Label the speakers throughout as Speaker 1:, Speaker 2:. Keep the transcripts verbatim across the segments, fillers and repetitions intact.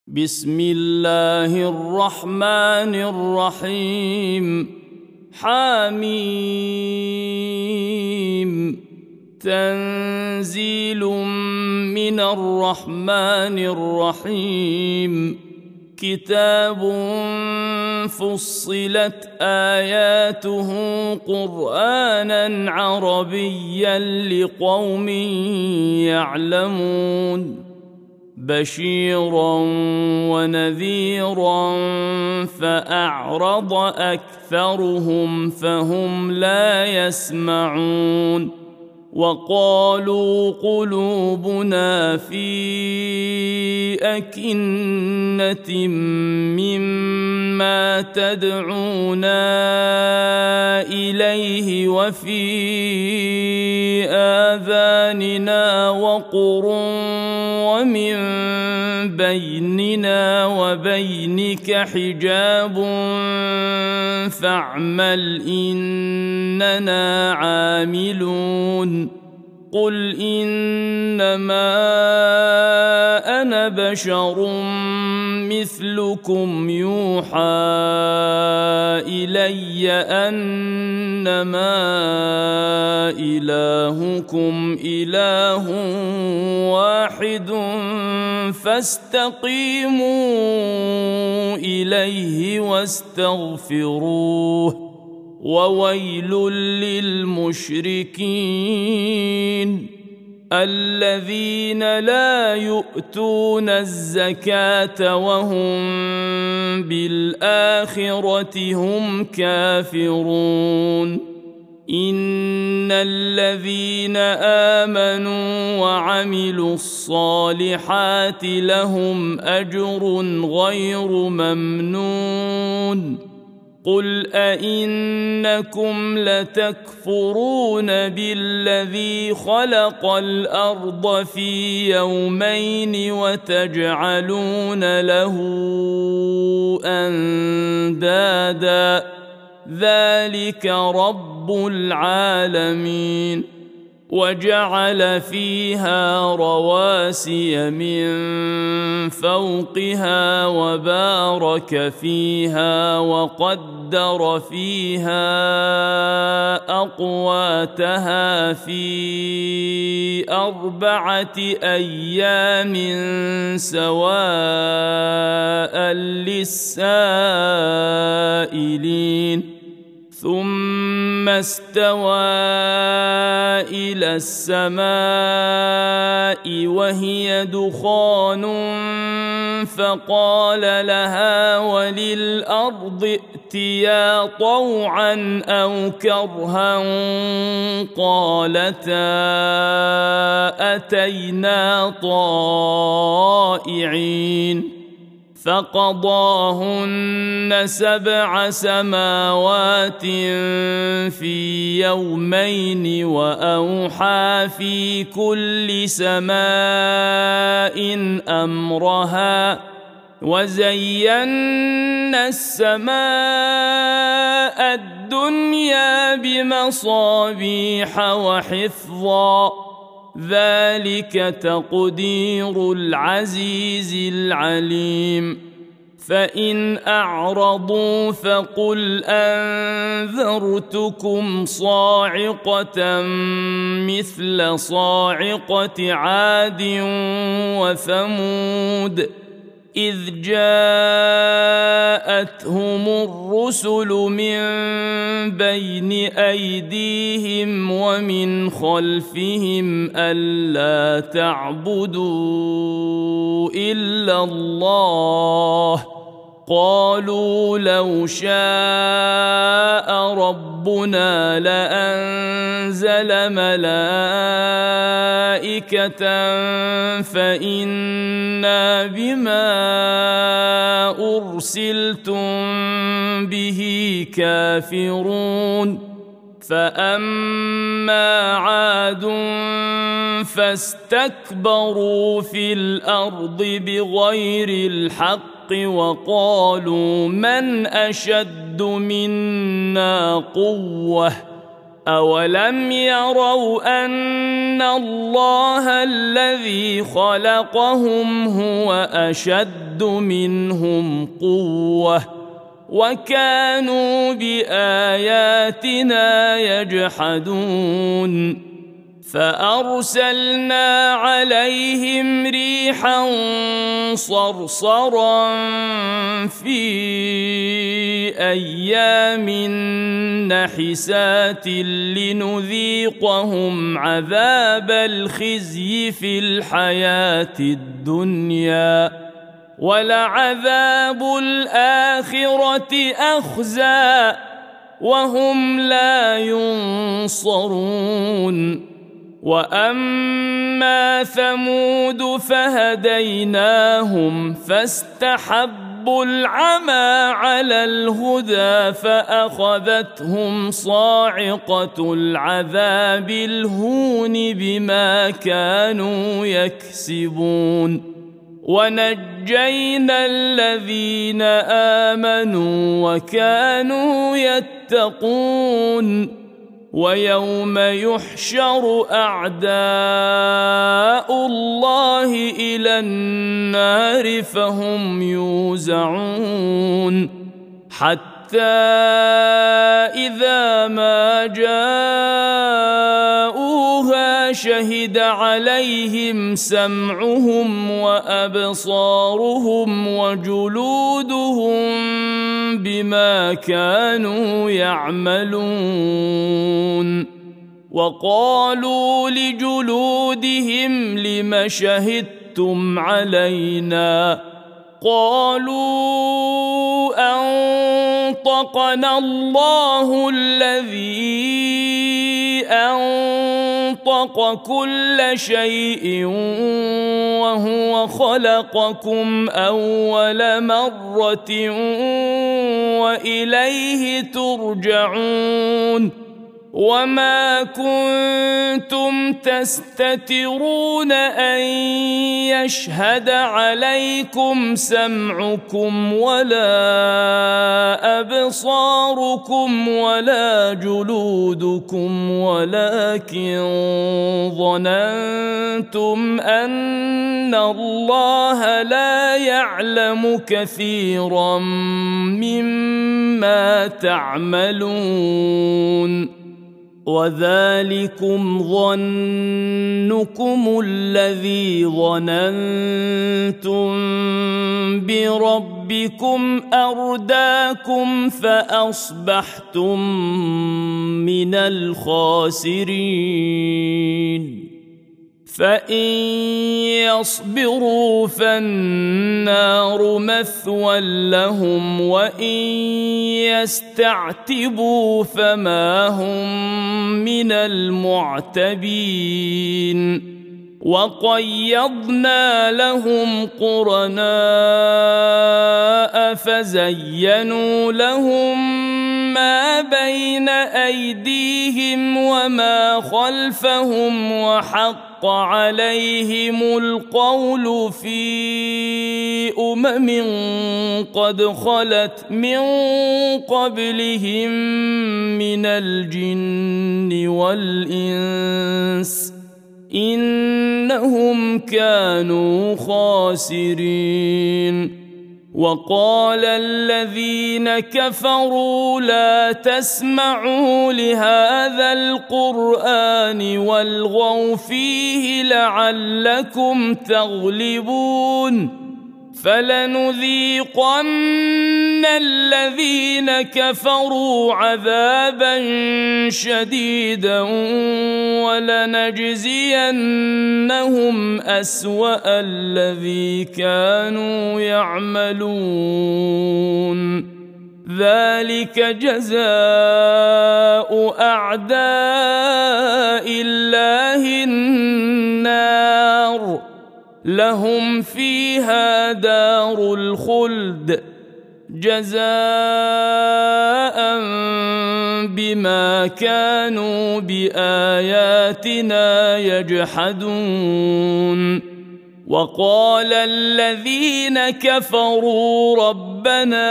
Speaker 1: بسم الله الرحمن الرحيم حميم تنزيل من الرحمن الرحيم كتاب فصلت آياته قرآنا عربيا لقوم يعلمون بشيرا ونذيرا فأعرض أكثرهم فهم لا يسمعون وقالوا قلوبنا في أكنة مما تدعونا إليه وفي آذاننا وقر ومن بيننا وبينك حجاب فاعمل إننا عاملون قل إنما أنا بشر مثلكم يوحى إلي أنما إلهكم إله واحد فاستقيموا إليه واستغفروه وويل للمشركين الذين لا يؤتون الزكاة وهم بالآخرة هم كافرون إن الذين آمنوا وعملوا الصالحات لهم أجر غير ممنون قل أئنكم لتكفرون بالذي خلق الأرض في يومين وتجعلون له أندادا ذلك رب العالمين وجعل فيها رواسي من فوقها وبارك فيها وقدر فيها أقواتها في أربعة أيام سواء للسائلين ثم استوى إلى السماء وهي دخان فقال لها وللأرض ائتيا طوعا أو كرها قالتا أتينا طائعين فقضاهن سبع سماوات في يومين وأوحى في كل سماء أمرها وزينا السماء الدنيا بمصابيح وحفظا ذلك تقدير العزيز العليم فإن أعرضوا فقل أنذرتكم صاعقة مثل صاعقة عاد وثمود إذ جاءتهم الرسل من بين أيديهم ومن خلفهم ألا تعبدوا إلا الله قالوا لو شاء ربنا لأنزل ملائكة فإنا بما أرسلتم به كافرون فأما عاد فاستكبروا في الأرض بغير الحق وقالوا من أشد منا قوة أولم يروا أن الله الذي خلقهم هو أشد منهم قوة وكانوا بآياتنا يجحدون فأرسلنا عليهم ريحا صرصرا في أيام نحسات لنذيقهم عذاب الخزي في الحياة الدنيا ولعذاب الآخرة أخزى وهم لا ينصرون وأما ثمود فهديناهم فاستحبوا العمى على الهدى فأخذتهم صاعقة العذاب الهون بما كانوا يكسبون ونجينا الذين آمنوا وكانوا يتقون ويوم يحشر أعداء الله إلى النار فهم يوزعون حتى إذا ما جاءوها شهد عليهم سمعهم وأبصارهم وجلودهم بما كانوا يعملون وقالوا لجلودهم لم شهدتم علينا قالوا أنطقنا الله الذي أنطق كل شيء وهو خلقكم أول مرة وإليه ترجعون وما كنتم تستترون أن يشهد عليكم سمعكم ولا أبصاركم ولا جلودكم ولكن ظننتم أن الله لا يعلم كثيرا مما تعملون وذلكم ظنكم الذي ظننتم بربكم أرداكم فأصبحتم من الخاسرين فإن يصبروا فالنار مثوى لهم وإن يستعتبوا فما هم من المعتبين وقيضنا لهم قرناء فزينوا لهم ما بين أيديهم وما خلفهم وحق عليهم القول في أمم قد خلت من قبلهم من الجن والإنس إنهم كانوا خاسرين وقال الذين كفروا لا تسمعوا لهذا القرآن والغوا فيه لعلكم تغلبون فلنذيقن الذين كفروا عذابا شديدا ولنجزينهم أسوأ الذي كانوا يعملون ذلك جزاء أعداء الله النار لهم فيها دار الخلد جزاء بما كانوا بآياتنا يجحدون وقال الذين كفروا ربنا ربنا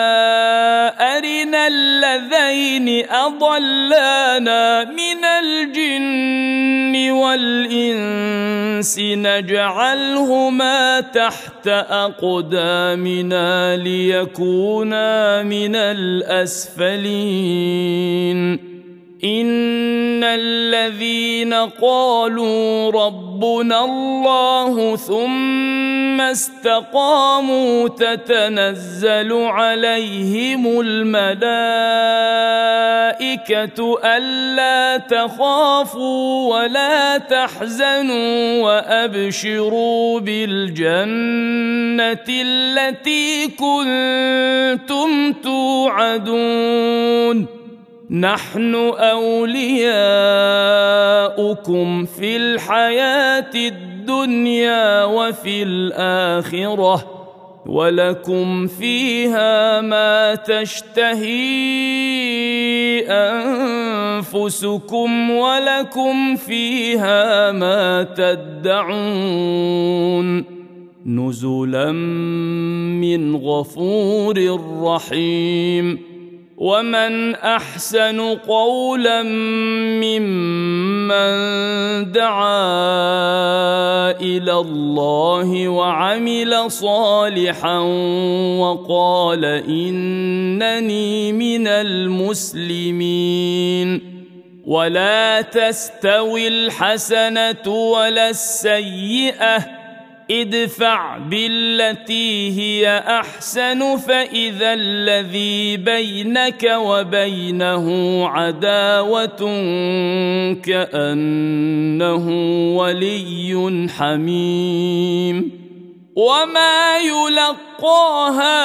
Speaker 1: أرنا اللذين أضلانا من الجن والإنس نجعلهما تحت أقدامنا ليكونا من الأسفلين إن الذين قالوا ربنا الله ثم استقاموا تتنزل عليهم الملائكة ألا تخافوا ولا تحزنوا وأبشروا بالجنة التي كنتم توعدون نحن أولياؤكم في الحياة الدنيا وفي الآخرة ولكم فيها ما تشتهي أنفسكم ولكم فيها ما تدعون نزلا من غفور رحيم ومن أحسن قولا ممن دعا إلى الله وعمل صالحا وقال إنني من المسلمين ولا تستوي الحسنة ولا السيئة ادفع بالتي هي أحسن فإذا الذي بينك وبينه عداوة كأنه ولي حميم وما يلقاها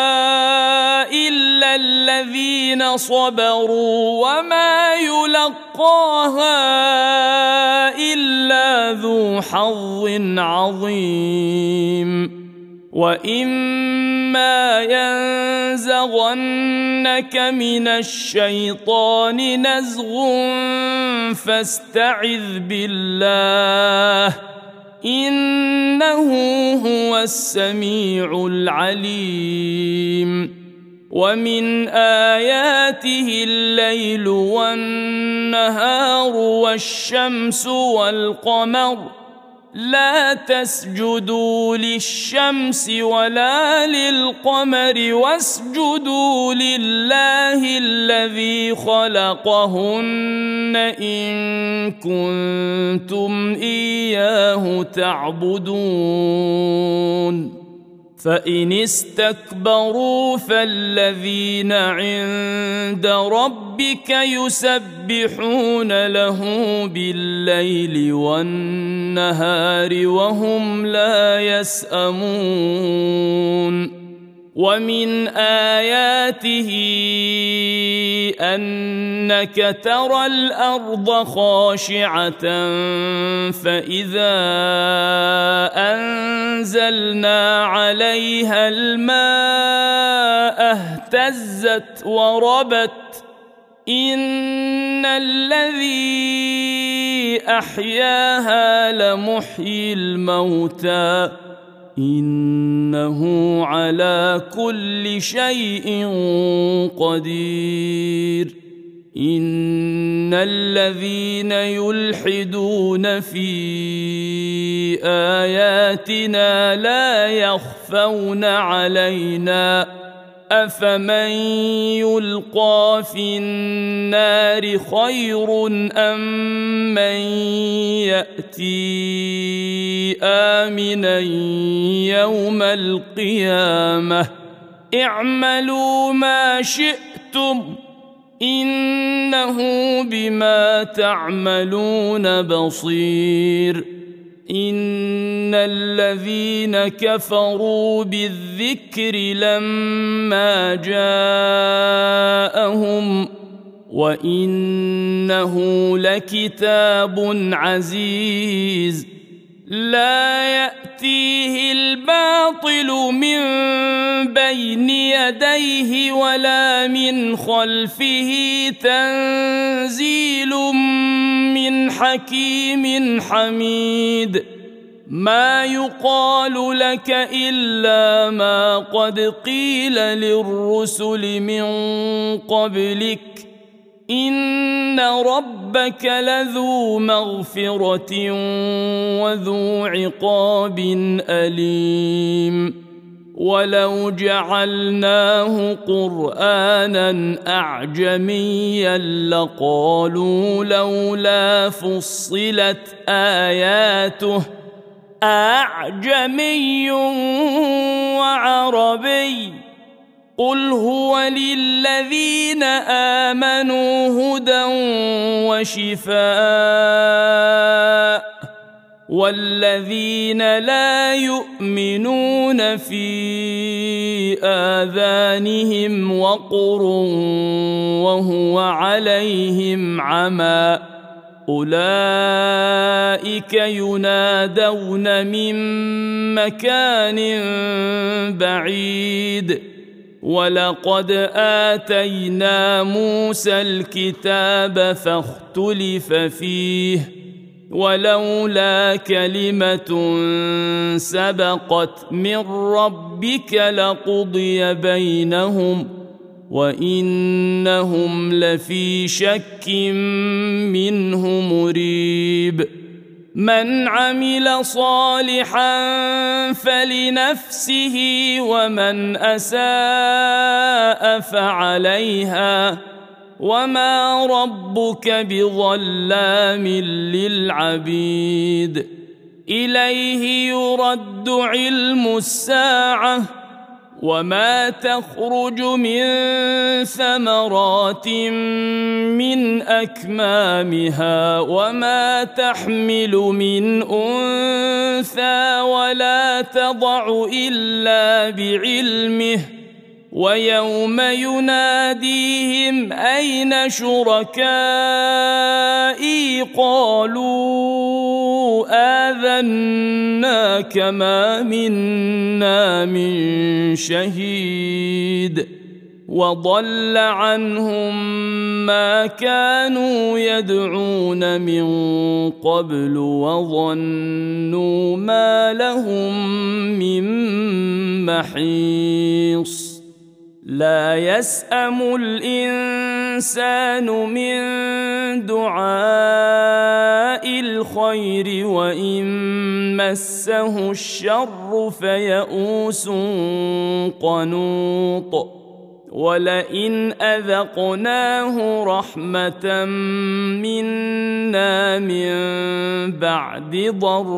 Speaker 1: إلا الذين صبروا وما يلقاها إلا ذو حظ عظيم وإما ينزغنك من الشيطان نزغ فاستعذ بالله إنه هو السميع العليم ومن آياته الليل والنهار والشمس والقمر لا تسجدوا للشمس ولا للقمر واسجدوا لله الذي خلقهن إن كنتم إياه تعبدون فإن استكبروا فالذين عند ربك يسبحون له بالليل والنهار وهم لا يسأمون ومن آياته أنك ترى الأرض خاشعة فإذا أنزلنا عليها الماء اهتزت وربت إن الذي أحياها لمحيي الموتى إنه على كل شيء قدير إن الذين يلحدون في آياتنا لا يخفون علينا أفمن يلقى في النار خير أم من يأتي آمنا يوم القيامة اعملوا ما شئتم إنه بما تعملون بصير إن الذين كفروا بالذكر لما جاءهم وإنه لكتاب عزيز لا يأتيه الباطل من بين يديه ولا من خلفه تنزيل من حكيم حميد ما يقال لك إلا ما قد قيل للرسل من قبلك إن ربك لذو مغفرة وذو عقاب أليم ولو جعلناه قرآنا أعجميا لقالوا لولا فصلت آياته أعجمي وعربي قل هو للذين آمنوا هدى وشفاء والذين لا يؤمنون في آذانهم وقر وهو عليهم عمى أولئك ينادون من مكان بعيد ولقد آتينا موسى الكتاب فاختلف فيه ولولا كلمة سبقت من ربك لقضي بينهم وإنهم لفي شك منه مريب من عمل صالحا فلنفسه ومن أساء فعليها وما ربك بظلام للعبيد إليه يرد علم الساعة وما تخرج من ثمرات من أكمامها وما تحمل من أنثى ولا تضع إلا بعلمه ويوم يناديهم أين شركائي قالوا آذناك ما منا من شهيد وضل عنهم ما كانوا يدعون من قبل وظنوا ما لهم من محيص لا يسأم الإنسان من دعاء الخير وإن مسه الشر فيئوس قنوط ولئن أذقناه رحمة منا من بعد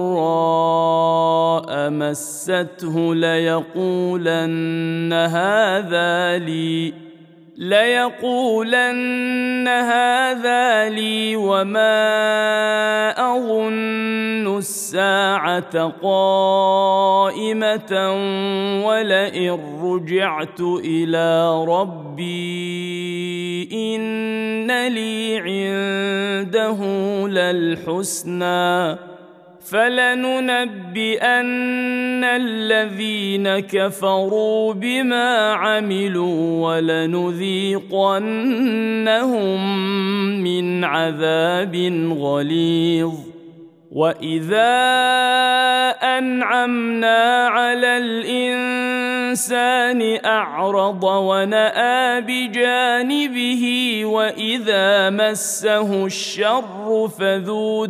Speaker 1: ضراء مسته ليقولن هذا لي ليقولن هذا لي وما أظن الساعة قائمة ولئن رجعت إلى ربي إن لي عنده للحسنى فلننبئن الذين كفروا بما عملوا ولنذيقنهم من عذاب غليظ وإذا أنعمنا على الإنسان أعرض ونأى بجانبه وإذا مسه الشر فذو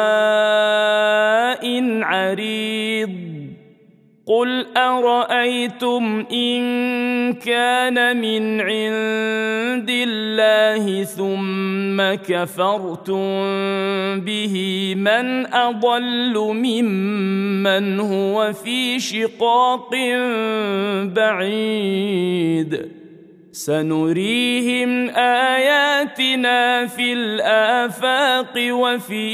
Speaker 1: دعاء عريض قل أرأيتم إن كان من عند الله ثم كفرتم به من أضل ممن هو في شقاق بعيد سنريهم آياتنا في الآفاق وفي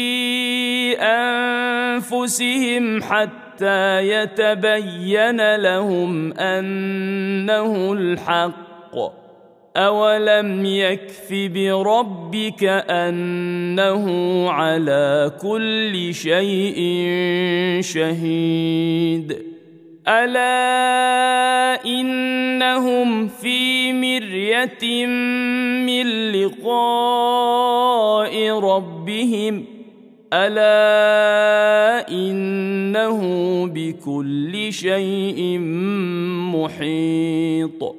Speaker 1: أنفسهم حتى حتى يتبين لهم أنه الحق أولم يكف بربك أنه على كل شيء شهيد ألا إنهم في مرية من لقاء ربهم الا انه بكل شيء محيط.